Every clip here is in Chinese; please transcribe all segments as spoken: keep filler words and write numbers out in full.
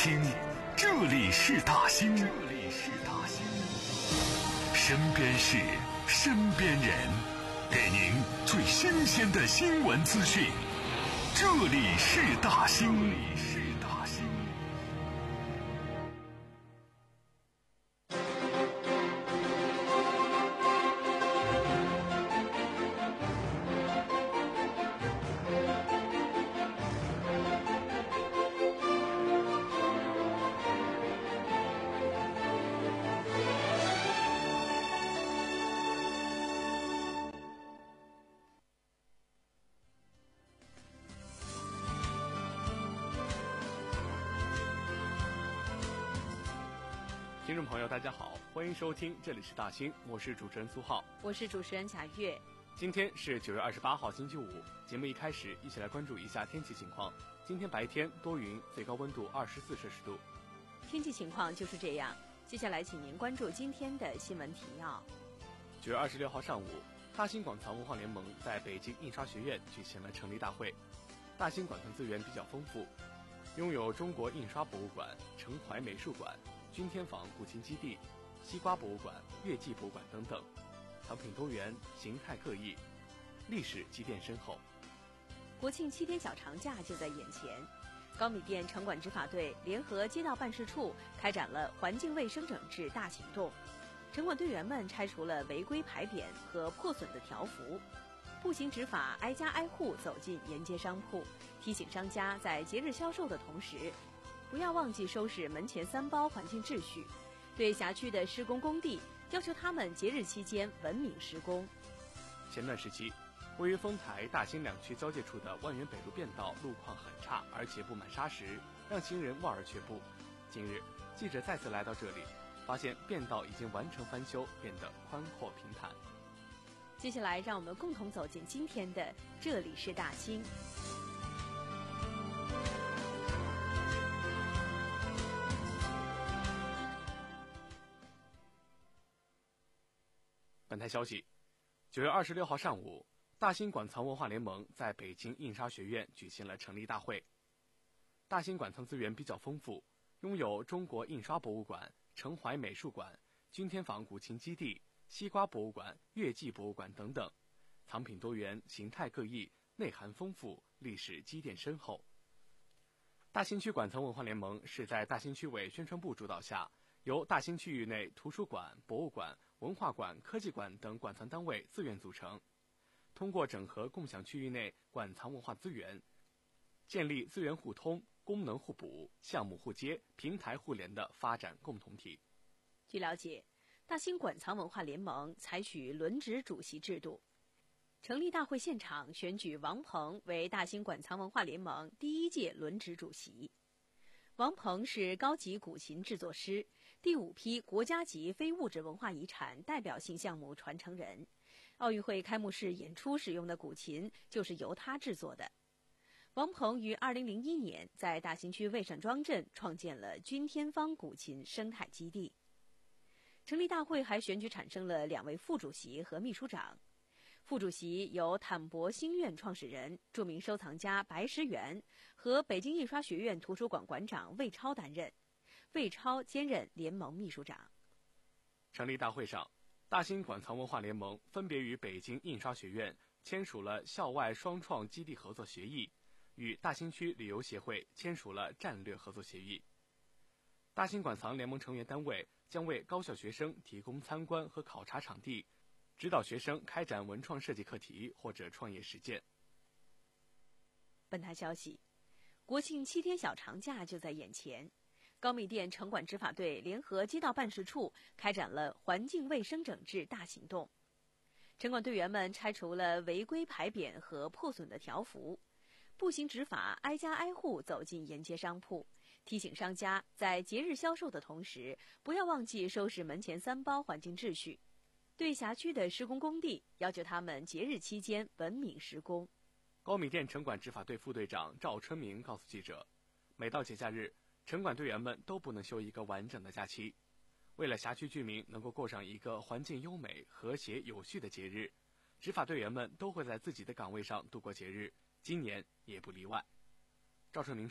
听，这里是大兴，这里是大兴，身边事，身边人，给您最新鲜的新闻资讯。这里是大兴，这里是大兴。 听众朋友大家好，欢迎收听这里是大兴，我是主持人苏浩， 我是主持人贾月。 今天是九月二十八号星期五，节目一开始一起来关注一下天气情况。今天白天多云，最高温度二十四摄氏度。 天气情况就是这样，接下来请您关注今天的新闻提要。 九月二十六号上午，大兴馆藏文化联盟在北京印刷学院举行了成立大会。大兴馆藏资源比较丰富，拥有中国印刷博物馆、城怀美术馆、君天坊古琴基地、西瓜博物馆、乐记博物馆等等，藏品多元，形态各异，历史积淀深厚。 国庆七天小长假就在眼前，高米店城管执法队联合街道办事处开展了环境卫生整治大行动。城管队员们拆除了违规牌匾和破损的条幅，步行执法挨家挨户走进沿街商铺，提醒商家在节日销售的同时，不要忘记收拾门前三包环境秩序。对辖区的施工工地，要求他们节日期间文明施工。 前段时期，位于丰台大兴两区交界处的万源北路便道路况很差，而且布满沙石，让行人望而却步。近日，记者再次来到这里，发现便道已经完成翻修，变得宽阔平坦。 接下来，让我们共同走进今天的这里是大兴。 本台消息，九月二十六号上午，大兴馆藏文化联盟在北京印刷学院举行了成立大会。大兴馆藏资源比较丰富，拥有中国印刷博物馆、城怀美术馆、君天坊古琴基地、西瓜博物馆、乐记博物馆等等，藏品多元，形态各异，内涵丰富，历史积淀深厚。大兴区馆藏文化联盟是在大兴区委宣传部主导下，由大兴区域内图书馆、博物馆、文化馆、科技馆等馆藏单位自愿组成，通过整合共享区域内馆藏文化资源，建立资源互通、功能互补、项目互接、平台互联的发展共同体。 据了解，大兴馆藏文化联盟采取轮值主席制度，成立大会现场选举王鹏为大兴馆藏文化联盟第一届轮值主席。王鹏是高级古琴制作师，第五批国家级非物质文化遗产代表性项目传承人。奥运会开幕式演出使用的古琴就是由他制作的。王鹏于二零零一年在大兴区魏善庄镇创建了君天坊古琴生态基地。成立大会还选举产生了两位副主席和秘书长。副主席由坦博星院创始人、著名收藏家白石元和北京印刷学院图书馆馆长魏超担任，魏超兼任联盟秘书长。 成立大会上，大兴馆藏文化联盟分别与北京印刷学院签署了校外双创基地合作协议，与大兴区旅游协会签署了战略合作协议。大兴馆藏联盟成员单位将为高校学生提供参观和考察场地，指导学生开展文创设计课题或者创业实践。 本台消息，国庆七天小长假就在眼前，高米店城管执法队联合街道办事处开展了环境卫生整治大行动。城管队员们拆除了违规牌匾和破损的条幅，步行执法挨家挨户走进沿街商铺，提醒商家在节日销售的同时，不要忘记收拾门前三包环境秩序。对辖区的施工工地，要求他们节日期间文明施工。 高米店城管执法队副队长赵春明告诉记者，每到节假日，城管队员们都不能休一个完整的假期。为了辖区居民能够过上一个环境优美、和谐有序的节日，执法队员们都会在自己的岗位上度过节日，今年也不例外。赵春明说，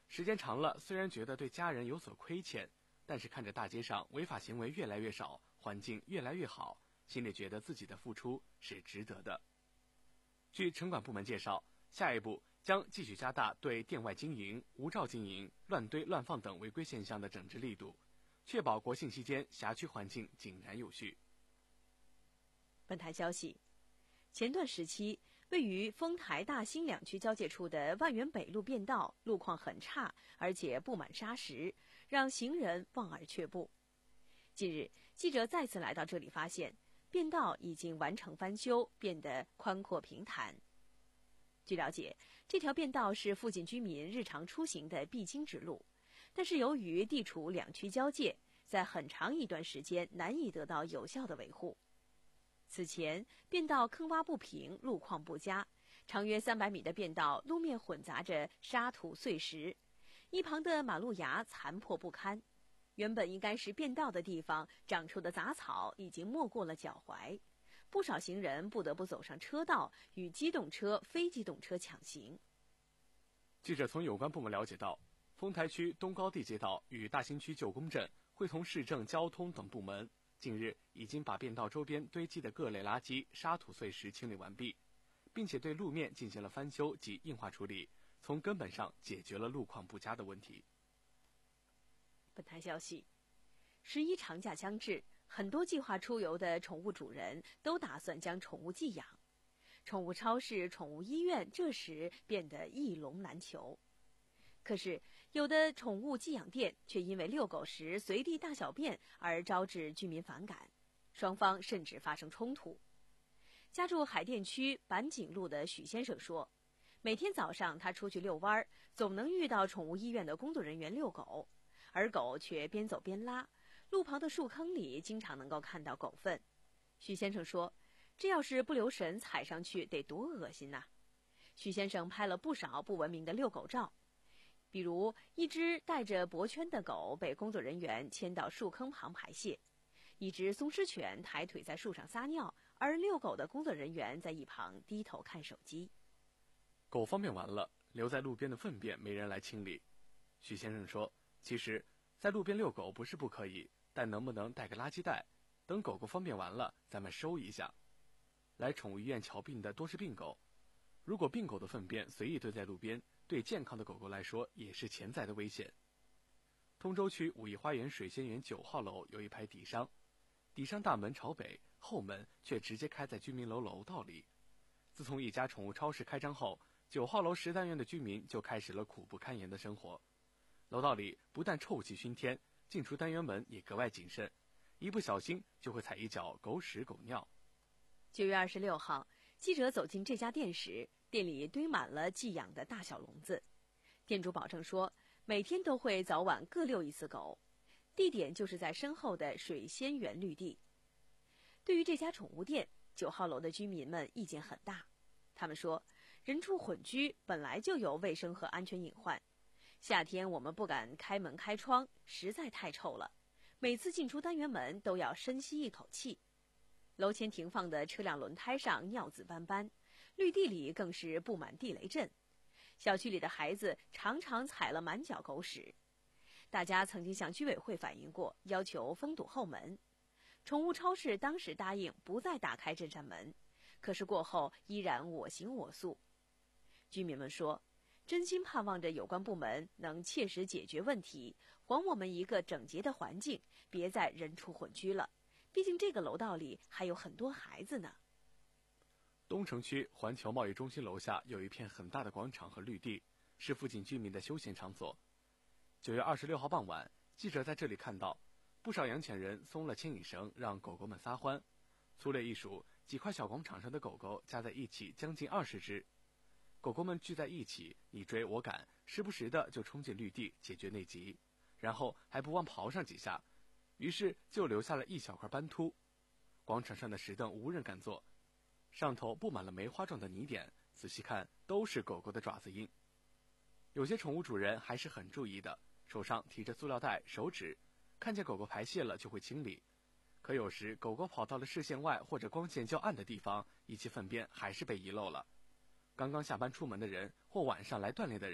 时间长了，虽然觉得对家人有所亏欠，但是看着大街上违法行为越来越少，环境越来越好，心里觉得自己的付出是值得的。据城管部门介绍，下一步将继续加大对店外经营、无照经营、乱堆乱放等违规现象的整治力度，确保国庆期间辖区环境井然有序。 本台消息，前段时期位于丰台大兴两区交界处的万源北路便道路况很差，而且布满沙石，让行人望而却步。近日，记者再次来到这里，发现便道已经完成翻修，变得宽阔平坦。据了解，这条便道是附近居民日常出行的必经之路，但是由于地处两区交界，在很长一段时间难以得到有效的维护。此前，便道坑洼不平，路况不佳，长约三百米的便道路面混杂着沙土碎石，一旁的马路牙残破不堪。原本应该是便道的地方，长出的杂草已经没过了脚踝，不少行人不得不走上车道，与机动车、非机动车抢行。 记者从有关部门了解到，丰台区东高地街道与大兴区旧宫镇会同市政交通等部门，近日已经把便道周边堆积的各类垃圾、沙土碎石清理完毕，并且对路面进行了翻修及硬化处理，从根本上解决了路况不佳的问题。 本台消息，十一长假将至，很多计划出游的宠物主人都打算将宠物寄养，宠物超市、宠物医院这时变得一笼难求。可是，有的宠物寄养店却因为遛狗时随地大小便而招致居民反感，双方甚至发生冲突。家住海淀区板井路的许先生说，每天早上他出去遛弯，总能遇到宠物医院的工作人员遛狗，而狗却边走边拉，路旁的树坑里经常能够看到狗粪。许先生说，这要是不留神踩上去得多恶心呐！许先生拍了不少不文明的遛狗照，比如一只带着脖圈的狗被工作人员牵到树坑旁排泄，一只松狮犬抬腿在树上撒尿，而遛狗的工作人员在一旁低头看手机。 狗方便完了，留在路边的粪便没人来清理。许先生说，其实在路边遛狗不是不可以，但能不能带个垃圾袋，等狗狗方便完了咱们收一下。来宠物医院瞧病的多是病狗，如果病狗的粪便随意堆在路边，对健康的狗狗来说也是潜在的危险。通州区武义花园水仙园九号楼有一排底商，底商大门朝北，后门却直接开在居民楼楼道里。自从一家宠物超市开张后，九号楼十单元的居民就开始了苦不堪言的生活。楼道里不但臭气熏天，进出单元门也格外谨慎，一不小心就会踩一脚狗屎狗尿。 九月二十六号，记者走进这家店时，店里堆满了寄养的大小笼子。店主保证说，每天都会早晚各遛一次狗，地点就是在身后的水仙园绿地。对于这家宠物店，九号楼的居民们意见很大。他们说，人畜混居本来就有卫生和安全隐患，夏天我们不敢开门开窗，实在太臭了，每次进出单元门都要深吸一口气。楼前停放的车辆轮胎上尿渍斑斑，绿地里更是布满地雷阵，小区里的孩子常常踩了满脚狗屎。大家曾经向居委会反映过，要求封堵后门。宠物超市当时答应不再打开这扇门，可是过后依然我行我素。居民们说，真心盼望着有关部门能切实解决问题，还我们一个整洁的环境，别再人畜混居了。毕竟这个楼道里还有很多孩子呢。 东城区环球贸易中心楼下有一片很大的广场和绿地，是附近居民的休闲场所。九月二十六号傍晚，记者在这里看到不少养犬人松了牵引绳，让狗狗们撒欢。粗略一数，几块小广场上的狗狗加在一起将近二十只。狗狗们聚在一起，你追我赶，时不时的就冲进绿地解决内急，然后还不忘刨上几下，于是就留下了一小块斑秃。广场上的石凳无人敢坐，上头布满了梅花状的泥点，仔细看都是狗狗的爪子印。有些宠物主人还是很注意的，手上提着塑料袋、手纸，看见狗狗排泄了就会清理。可有时狗狗跑到了视线外或者光线较暗的地方，一些粪便还是被遗漏了。刚刚下班出门的人或晚上来锻炼的人，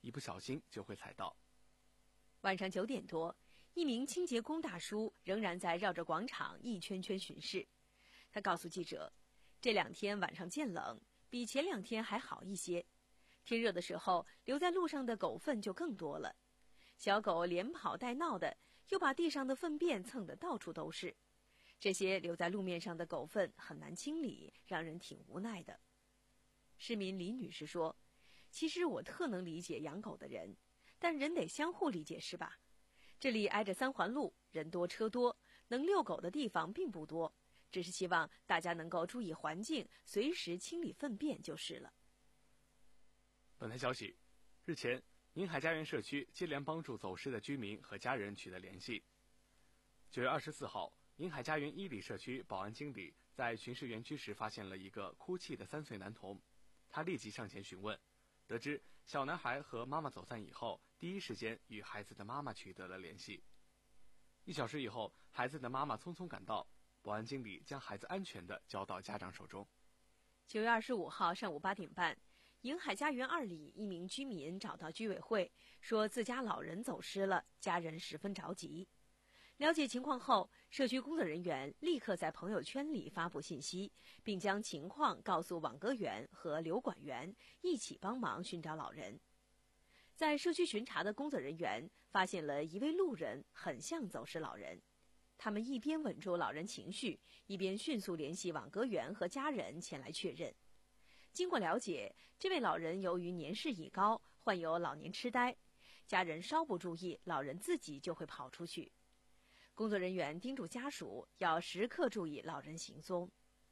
一不小心就会踩到。 晚上九点多，一名清洁工大叔仍然在绕着广场一圈圈巡视。他告诉记者，这两天晚上渐冷，比前两天还好一些。天热的时候，留在路上的狗粪就更多了。小狗连跑带闹的，又把地上的粪便蹭得到处都是。这些留在路面上的狗粪很难清理，让人挺无奈的。市民李女士说，其实我特能理解养狗的人，但人得相互理解是吧？这里挨着三环路，人多车多，能遛狗的地方并不多，只是希望大家能够注意环境，随时清理粪便就是了。 本台消息，日前宁海家园社区接连帮助走失的居民和家人取得联系。九月二十四号，宁海家园一里社区保安经理在巡视园区时发现了一个哭泣的三岁男童，他立即上前询问，得知小男孩和妈妈走散以后，第一时间与孩子的妈妈取得了联系。一小时以后，孩子的妈妈匆匆赶到，保安经理将孩子安全地交到家长手中。 九月二十五号上午八点半，宁海家园二里一名居民找到居委会，说自家老人走失了，家人十分着急。了解情况后，社区工作人员立刻在朋友圈里发布信息，并将情况告诉网格员和留管员，一起帮忙寻找老人。在社区巡查的工作人员发现了一位路人很像走失老人，他们一边稳住老人情绪，一边迅速联系网格员和家人前来确认。经过了解，这位老人由于年事已高，患有老年痴呆，家人稍不注意，老人自己就会跑出去。工作人员叮嘱家属要时刻注意老人行踪。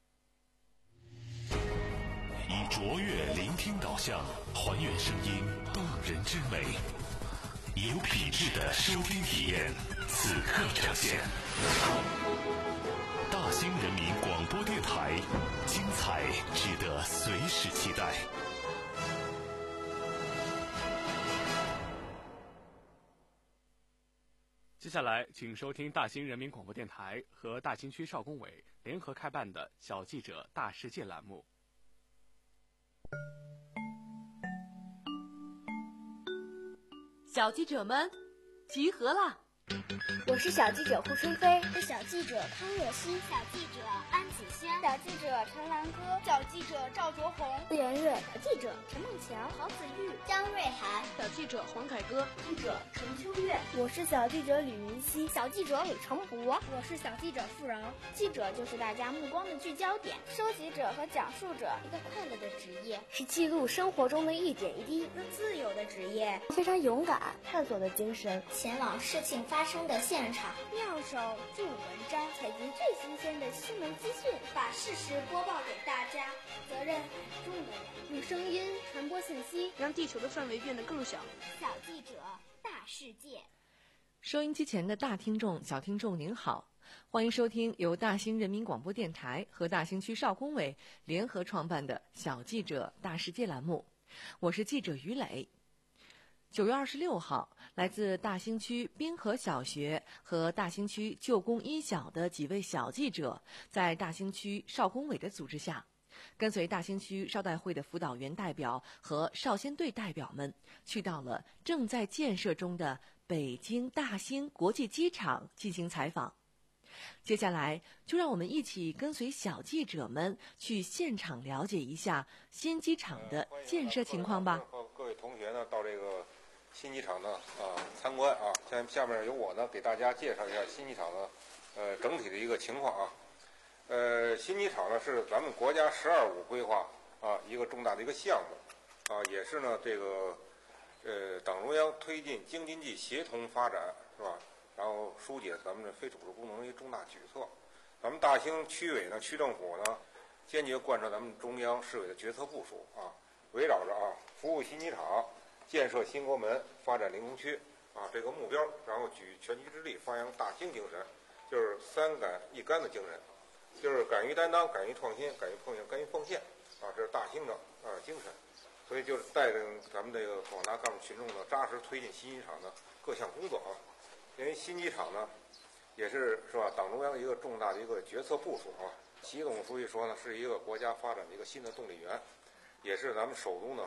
以卓越聆听导向，还原声音动人之美，有品质的收听体验，此刻呈现。大兴人民广播电台，精彩值得随时期待。 接下来，请收听大兴人民广播电台和大兴区少工委联合开办的小记者大世界栏目。 小记者们，集合啦！ 我是小记者胡春飞， 是小记者康若曦， 小记者安子轩， 小记者陈兰歌， 小记者赵卓红， 顾元月，小记者陈梦强， 郝子玉，张瑞涵， 小记者黄凯歌， 记者陈秋月， 我是小记者吕云熙， 小记者李成博， 我是小记者付柔。 记者就是大家目光的聚焦点，收集者和讲述者，一个快乐的职业， 是记录生活中的一点一滴， 一个自由的职业， 非常勇敢，探索的精神， 前往事情发生的现场， 妙手著文章，采集最新鲜的新闻资讯， 把事实播报给大家。责任很重的人， 用声音传播信息， 让地球的范围变得更小。 小记者大世界。 收音机前的大听众、小听众您好，欢迎收听由大兴人民广播电台和大兴区少工委联合创办的小记者大世界栏目，我是记者于磊。九月二十六号，来自大兴区滨河小学和大兴区旧工一小的几位小记者，在大兴区少工委的组织下，跟随大兴区少代会的辅导员代表和少先队代表们，去到了正在建设中的北京大兴国际机场进行采访。接下来，就让我们一起跟随小记者们去现场了解一下新机场的建设情况吧。 和各位同学呢，到这个新机场呢啊参观啊，下下面由我呢给大家介绍一下新机场的呃整体的一个情况啊。呃，新机场呢是咱们国家“十二五”规划啊一个重大的一个项目啊，也是呢这个呃党中央推进京津冀协同发展是吧？然后疏解咱们的非主流功能的一个重大举措。咱们大兴区委呢、区政府呢，坚决贯彻咱们中央市委的决策部署啊，围绕着啊服务新机场、建设新国门、发展临潼区啊这个目标，然后举全局之力发扬大兴精神，就是三敢一干的精神，就是敢于担当、敢于创新、敢于碰硬、敢于奉献啊，这是大兴的啊精神。所以就是带领咱们这个广大干部群众呢，扎实推进新机场的各项工作啊。因为新机场呢，也是是吧，党中央一个重大的一个决策部署啊。习总书记说呢，是一个国家发展的一个新的动力源，也是咱们首都呢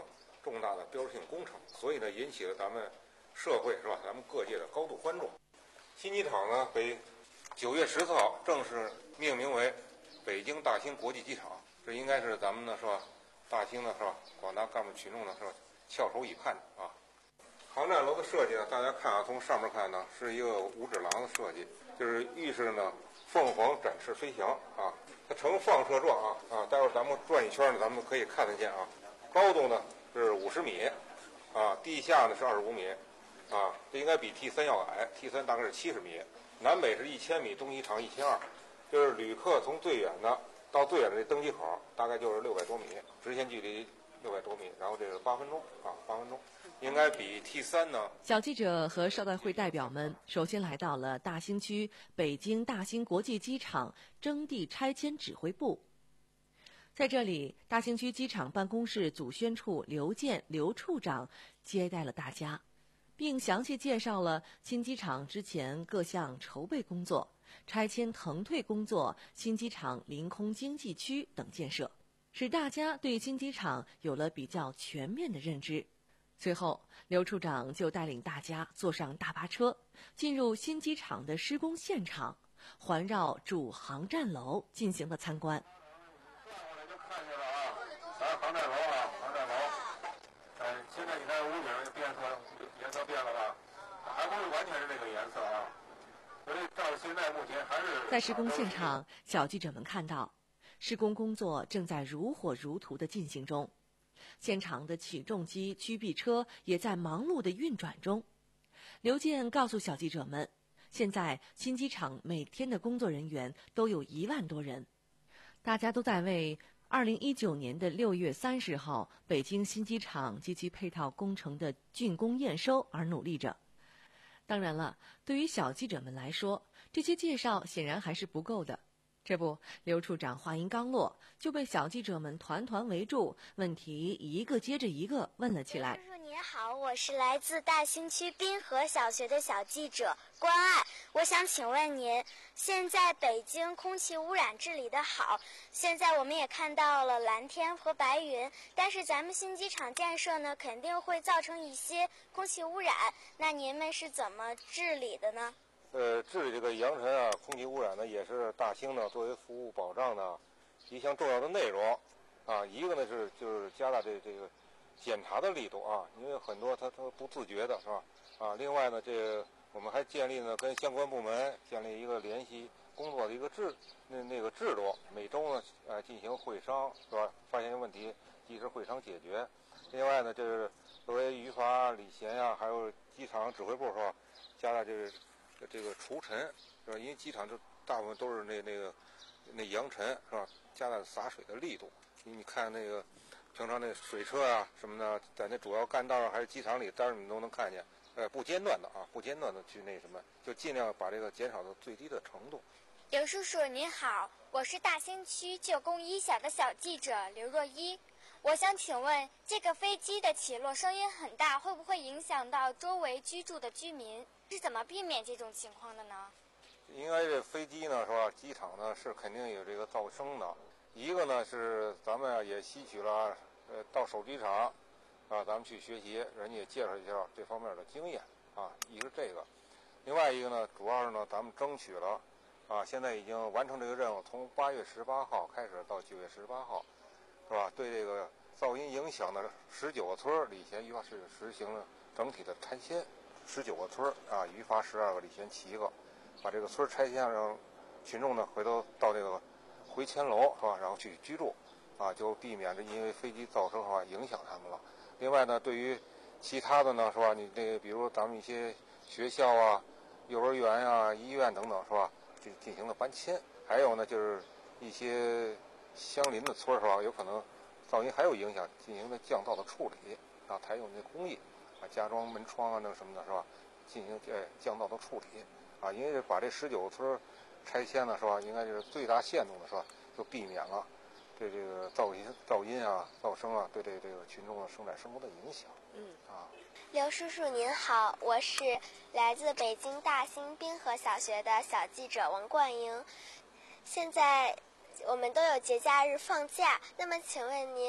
重大的标志性工程，所以呢引起了咱们社会是吧，咱们各界的高度关注。新机场呢被九月十四号正式命名为北京大兴国际机场，这应该是咱们呢是吧，大兴呢是吧，广大干部群众呢是吧，翘首以盼啊。航站楼的设计呢，大家看啊，从上面看呢是一个五指廊的设计，就是预示呢凤凰展翅飞翔啊，它呈放射状啊啊，待会儿咱们转一圈呢，咱们可以看得见啊。高度呢是五十米，啊，地下呢是二十五米，啊，这应该比 T 三要矮 ，T 三大概是七十米，南北是一千米，东西长一千二，就是旅客从最远的到最远的这登机口大概就是六百多米，直线距离六百多米，然后这个八分钟啊，八分钟。应该比 T 三呢。 小记者和招待会代表们首先来到了大兴区北京大兴国际机场征地拆迁指挥部。在这里，大兴区机场办公室组宣处刘健刘处长接待了大家，并详细介绍了新机场之前各项筹备工作、拆迁腾退工作、新机场临空经济区等建设，使大家对新机场有了比较全面的认知。随后，刘处长就带领大家坐上大巴车，进入新机场的施工现场，环绕主航站楼进行了参观。 转过来就看见了啊，咱航站楼啊，航站楼。哎，现在你看屋顶变色，颜色变了吧？还不是完全是这个颜色啊。所以到现在目前还是。 在施工现场，小记者们看到，施工工作正在如火如荼地进行中。现场的起重机、驱臂车也在忙碌的运转中。刘健告诉小记者们，现在新机场每天的工作人员都有一万多人，大家都在为二零一九年的六月三十号北京新机场及其配套工程的竣工验收而努力着。当然了，对于小记者们来说，这些介绍显然还是不够的。这不，刘处长话音刚落，就被小记者们团团围住，问题一个接着一个问了起来。 叔叔您好，我是来自大兴区滨河小学的小记者关爱，我想请问您，现在北京空气污染治理的好，现在我们也看到了蓝天和白云，但是咱们新机场建设呢，肯定会造成一些空气污染，那您们是怎么治理的呢？ 呃，治理这个扬尘啊、空气污染呢，也是大兴呢作为服务保障的一项重要的内容啊。一个呢是就是加大这这个检查的力度啊，因为很多他他不自觉的是吧？啊，另外呢，这个我们还建立呢跟相关部门建立一个联系工作的一个制那那个制度，每周呢呃进行会商是吧？发现问题及时会商解决。另外呢，这是作为语法、礼贤呀、啊，还有机场指挥部是吧？加大这个。这个除尘是吧？因为机场就大部分都是那那个那扬尘是吧？加大洒水的力度。你看那个平常那水车啊什么的，在那主要干道上还是机场里，当然你都能看见，呃，不间断的啊，不间断的去那什么，就尽量把这个减少到最低的程度。 刘叔叔您好，我是大兴区旧宫一小的小记者刘若一。我想请问，这个飞机的起落声音很大，会不会影响到周围居住的居民？是怎么避免这种情况的呢？ 应该这飞机呢是吧？机场呢是肯定有这个噪声的。一个呢是咱们也吸取了呃到手机厂啊，咱们去学习，人家也介绍一下这方面的经验啊。一个是这个，另外一个呢，主要是呢咱们争取了啊，现在已经完成这个任务，从八月十八号开始到九月十八号。是吧？对这个噪音影响的十九个村里前语法是实行了整体的拆迁，十九个村啊，语法十二个，里前七个，把这个村拆迁，让群众呢回头到这个回迁楼是吧？然后去居住，啊，就避免这因为飞机噪声的话影响他们了。另外呢，对于其他的呢是吧？你这个比如咱们一些学校啊、幼儿园啊、医院等等是吧？就进行了搬迁。还有呢，就是一些相邻的村是吧？有可能噪音还有影响，进行了降噪的处理啊，采用那工艺啊，加装门窗啊，那什么的是吧？进行呃降噪的处理啊，因为把这十九个村拆迁了是吧？应该就是最大限度的是吧？就避免了对这个噪音、噪音啊、噪声啊，对这这个群众的生产生活的影响。 嗯啊， 刘叔叔您好，我是来自北京大兴滨河小学的小记者王冠英。现在我们都有节假日放假，那么请问您，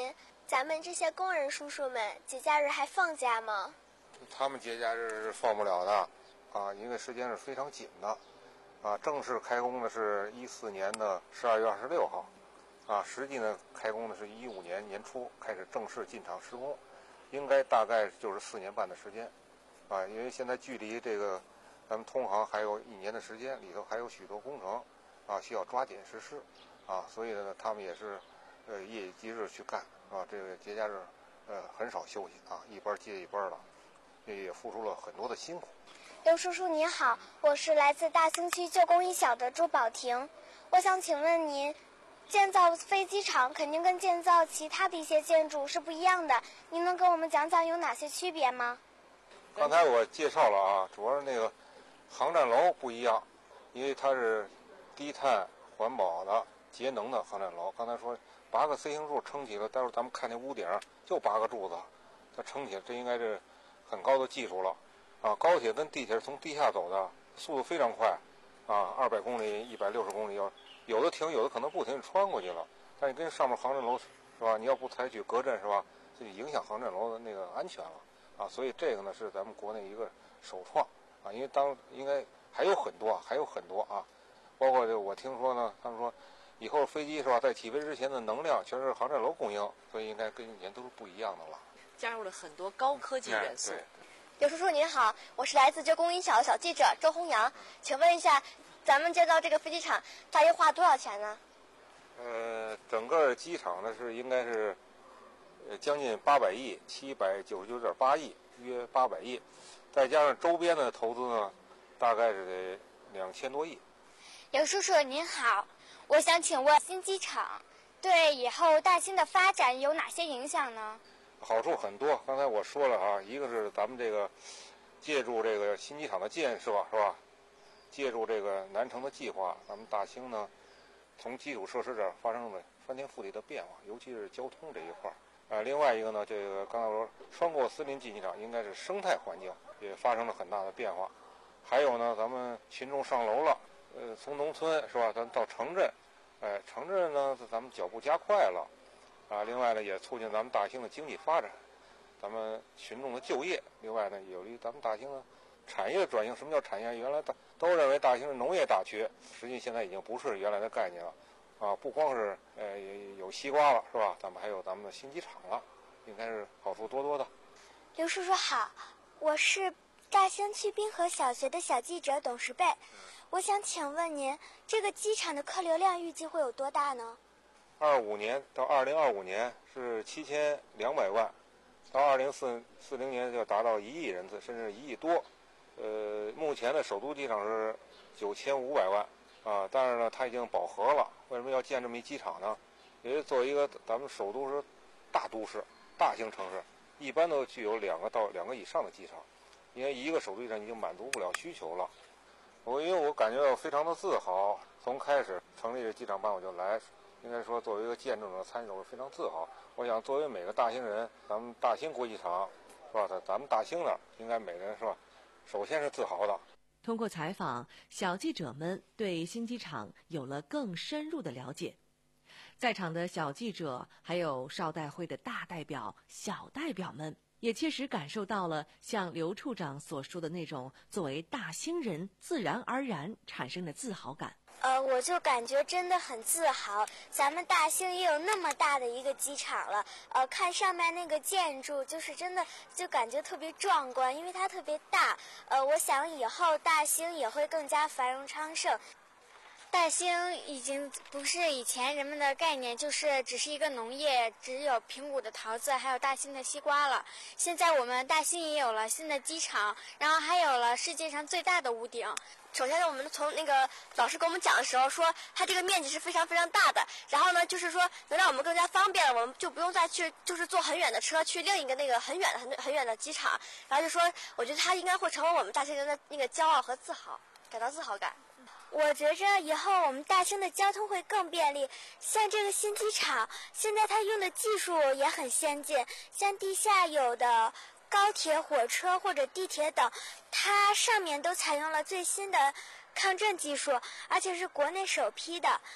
咱们这些工人叔叔们节假日还放假吗？ 他们节假日是放不了的啊，因为时间是非常紧的啊。正式开工的是一四年的十二月二十六号啊，实际呢开工的是一五年年初开始正式进场施工，应该大概就是四年半的时间啊。因为现在距离这个咱们通航还有一年的时间，里头还有许多工程啊需要抓紧实施啊，所以呢他们也是呃夜以继日去干啊。这个节假日呃很少休息啊，一班接一班的，也付出了很多的辛苦。 刘叔叔您好，我是来自大兴区旧工艺小的朱宝婷，我想请问您，建造飞机场肯定跟建造其他的一些建筑是不一样的，您能跟我们讲讲有哪些区别吗？ 刚才我介绍了啊，主要是那个航站楼不一样，因为它是低碳环保的节能的航站楼。刚才说八个 C 型柱撑起了，待会儿咱们看那屋顶就八个柱子，它撑起来，这应该是很高的技术了啊。高铁跟地铁是从地下走的，速度非常快啊，二百公里、一百六十公里，要有的停，有的可能不停，穿过去了。但是跟上面航站楼是吧？你要不采取隔震是吧？就影响航站楼的那个安全了啊。所以这个呢是咱们国内一个首创啊，因为当应该还有很多，还有很多啊，包括这我听说呢，他们说以后飞机是吧，在起飞之前的能量全是航站楼供应，所以应该跟以前都是不一样的了， 加入了很多高科技元素。 嗯刘叔叔您好，我是来自旧工艺小的小记者周红阳，请问一下，咱们建造这个飞机场大约花多少钱呢？ 呃，整个机场呢是应该是呃将近八百亿，七百九十九点八亿，约八百亿，再加上周边的投资呢，大概是得两千多亿。 刘叔叔您好，我想请问新机场对以后大兴的发展有哪些影响呢？ 好处很多，刚才我说了啊，一个是咱们这个借助这个新机场的建设是吧，借助这个南城的计划，咱们大兴呢从基础设施这儿发生了翻天覆地的变化，尤其是交通这一块儿啊。另外一个呢，这个刚才我说穿过森林竞技场，应该是生态环境也发生了很大的变化。还有呢，咱们群众上楼了，呃，从农村是吧，咱到城镇，哎，城镇呢咱们脚步加快了。啊，另外呢，也促进咱们大兴的经济发展，咱们群众的就业。另外呢，有利咱们大兴的产业转型。什么叫产业？原来大都认为大兴是农业大区，实际现在已经不是原来的概念了。啊，不光是呃有西瓜了，是吧？咱们还有咱们的新机场了，应该是好处多多的。 刘叔叔好，我是大兴区滨河小学的小记者董石贝，我想请问您，这个机场的客流量预计会有多大呢？ 二五年到二零二五年是七千两百万，到二零四四零年就达到一亿人次，甚至一亿多。呃，目前的首都机场是九千五百万啊，但是呢，它已经饱和了。为什么要建这么一机场呢？因为作为一个咱们首都是大都市、大型城市，一般都具有两个到两个以上的机场，因为一个首都机场已经满足不了需求了。我因为我感觉到非常的自豪，从开始成立这机场办我就来。应该说，作为一个见证者参与者，我非常自豪。我想，作为每个大兴人，咱们大兴国际场，是吧？在咱们大兴那儿，应该每个人是吧？首先是自豪的。 通过采访，小记者们对新机场有了更深入的了解。在场的小记者，还有少代会的大代表、小代表们，也切实感受到了像刘处长所说的那种作为大兴人自然而然产生的自豪感。 呃，我就感觉真的很自豪，咱们大兴也有那么大的一个机场了。呃，看上面那个建筑，就是真的就感觉特别壮观，因为它特别大。呃，我想以后大兴也会更加繁荣昌盛。大兴已经不是以前人们的概念，就是只是一个农业，只有平谷的桃子，还有大兴的西瓜了。现在我们大兴也有了新的机场，然后还有了世界上最大的屋顶。首先呢，我们从那个老师给我们讲的时候说，它这个面积是非常非常大的。然后呢，就是说能让我们更加方便了，我们就不用再去就是坐很远的车去另一个那个很远的很很远的机场。然后就说，我觉得它应该会成为我们大兴人的那个骄傲和自豪，感到自豪感。我觉着以后我们大兴的交通会更便利，像这个新机场，现在它用的技术也很先进，像地下有的高铁、火车或者地铁等，它上面都采用了最新的抗震技术，而且是国内首批的。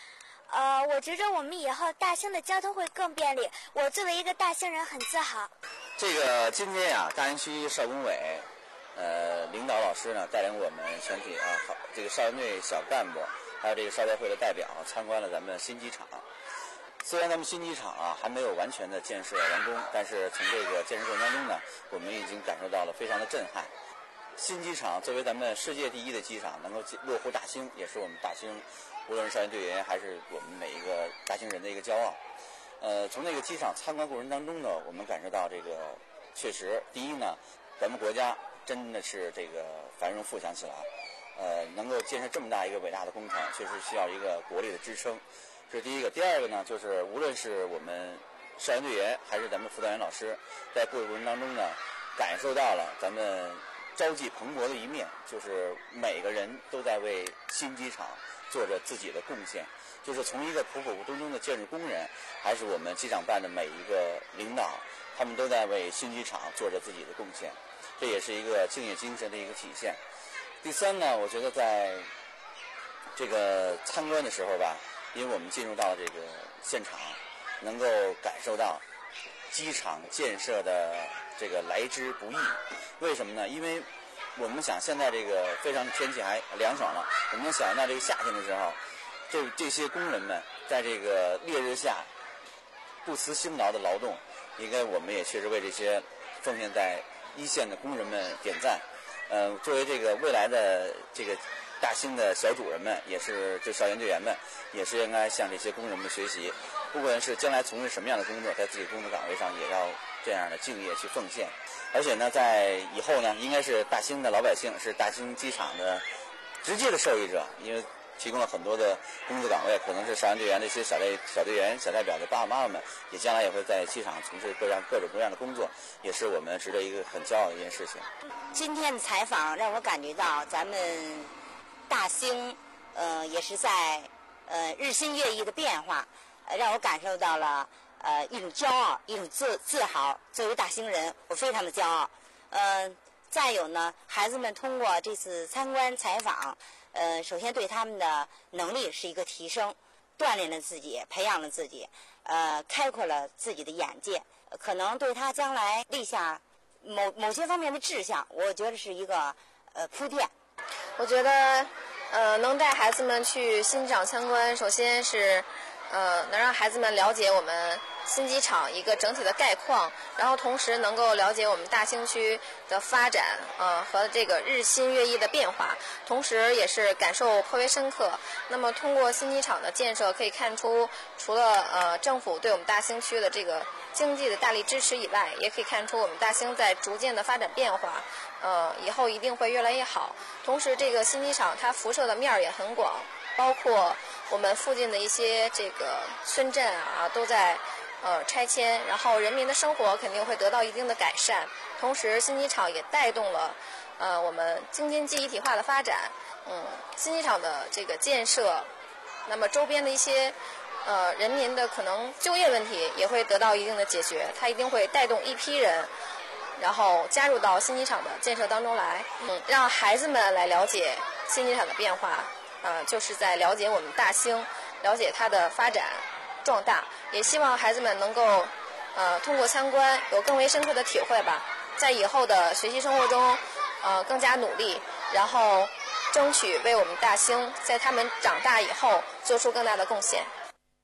呃，我觉着我们以后大兴的交通会更便利，我作为一个大兴人很自豪。 这个今天呀、啊，大兴区少工委，呃，领导老师呢带领我们全体啊，好这个少先队小干部，还有这个少代会的代表参观了咱们新机场。虽然咱们新机场啊还没有完全的建设完工，但是从这个建设过程当中呢，我们已经感受到了非常的震撼。新机场作为咱们世界第一的机场，能够落户大兴，也是我们大兴无论是少先队员还是我们每一个大兴人的一个骄傲。呃，从那个机场参观过程当中呢，我们感受到这个确实，第一呢，咱们国家真的是这个繁荣富强起来，呃，能够建设这么大一个伟大的工程，确实需要一个国力的支撑，这是第一个。第二个呢，就是无论是我们少先队员还是咱们辅导员老师，在过程当中呢，感受到了咱们朝气蓬勃的一面，就是每个人都在为新机场做着自己的贡献，就是从一个普普通通的建筑工人，还是我们机场办的每一个领导，他们都在为新机场做着自己的贡献，这也是一个敬业精神的一个体现。第三呢，我觉得在这个参观的时候吧，因为我们进入到这个现场，能够感受到机场建设的这个来之不易。为什么呢？因为我们想现在这个非常天气还凉爽了，我们能想象到这个夏天的时候，这这些工人们在这个烈日下不辞辛劳的劳动，应该我们也确实为这些奉献在一线的工人们点赞。呃，作为这个未来的这个大兴的小主人们，也是这少先队员们，也是应该向这些工人们学习，不管是将来从事什么样的工作，在自己工作岗位上也要这样的敬业去奉献。而且呢，在以后呢，应该是大兴的老百姓是大兴机场的直接的受益者，因为提供了很多的工作岗位，可能是少先队员的一些小队小队员、小代表的爸爸妈妈们，也将来也会在机场从事各样各种各样的工作，也是我们值得一个很骄傲的一件事情。 今天的采访让我感觉到咱们大兴，呃，也是在呃日新月异的变化，呃，让我感受到了呃一种骄傲，一种自自豪。作为大兴人，我非常的骄傲。嗯、呃，再有呢，孩子们通过这次参观采访。呃，首先对他们的能力是一个提升，锻炼了自己，培养了自己，呃，开阔了自己的眼界，可能对他将来立下某某些方面的志向，我觉得是一个呃铺垫。 我觉得，呃，能带孩子们去新机场参观，首先是，呃，能让孩子们了解我们新机场一个整体的概况，然后同时能够了解我们大兴区的发展，呃和这个日新月异的变化，同时也是感受颇为深刻。那么通过新机场的建设，可以看出，除了呃政府对我们大兴区的这个经济的大力支持以外，也可以看出我们大兴在逐渐的发展变化，呃以后一定会越来越好。同时，这个新机场它辐射的面儿也很广，包括我们附近的一些这个村镇啊，都在。呃，拆迁，然后人民的生活肯定会得到一定的改善。同时，新机场也带动了呃我们京津冀一体化的发展。嗯，新机场的这个建设，那么周边的一些呃人民的可能就业问题也会得到一定的解决。它一定会带动一批人，然后加入到新机场的建设当中来。嗯，让孩子们来了解新机场的变化，呃，就是在了解我们大兴，了解它的发展。壮大，也希望孩子们能够，呃，通过参观有更为深刻的体会吧，在以后的学习生活中，呃，更加努力，然后争取为我们大兴在他们长大以后做出更大的贡献。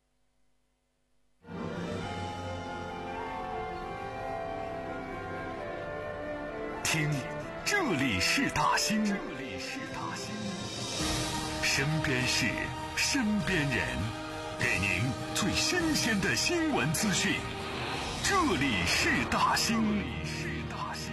听，这里是大兴，这里是大兴，身边事，身边人。给您最新鲜的新闻资讯，这里是大兴。这里是大兴。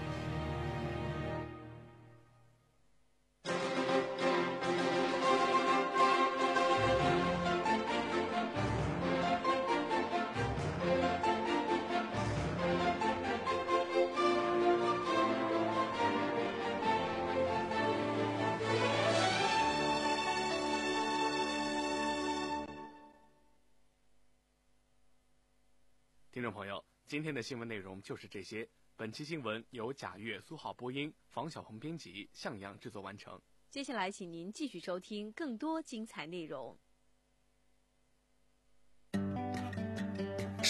听众朋友，今天的新闻内容就是这些。本期新闻由贾月、苏浩播音，房小红编辑，向阳制作完成。 接下来，请您继续收听更多精彩内容。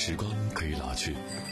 时光可以老去，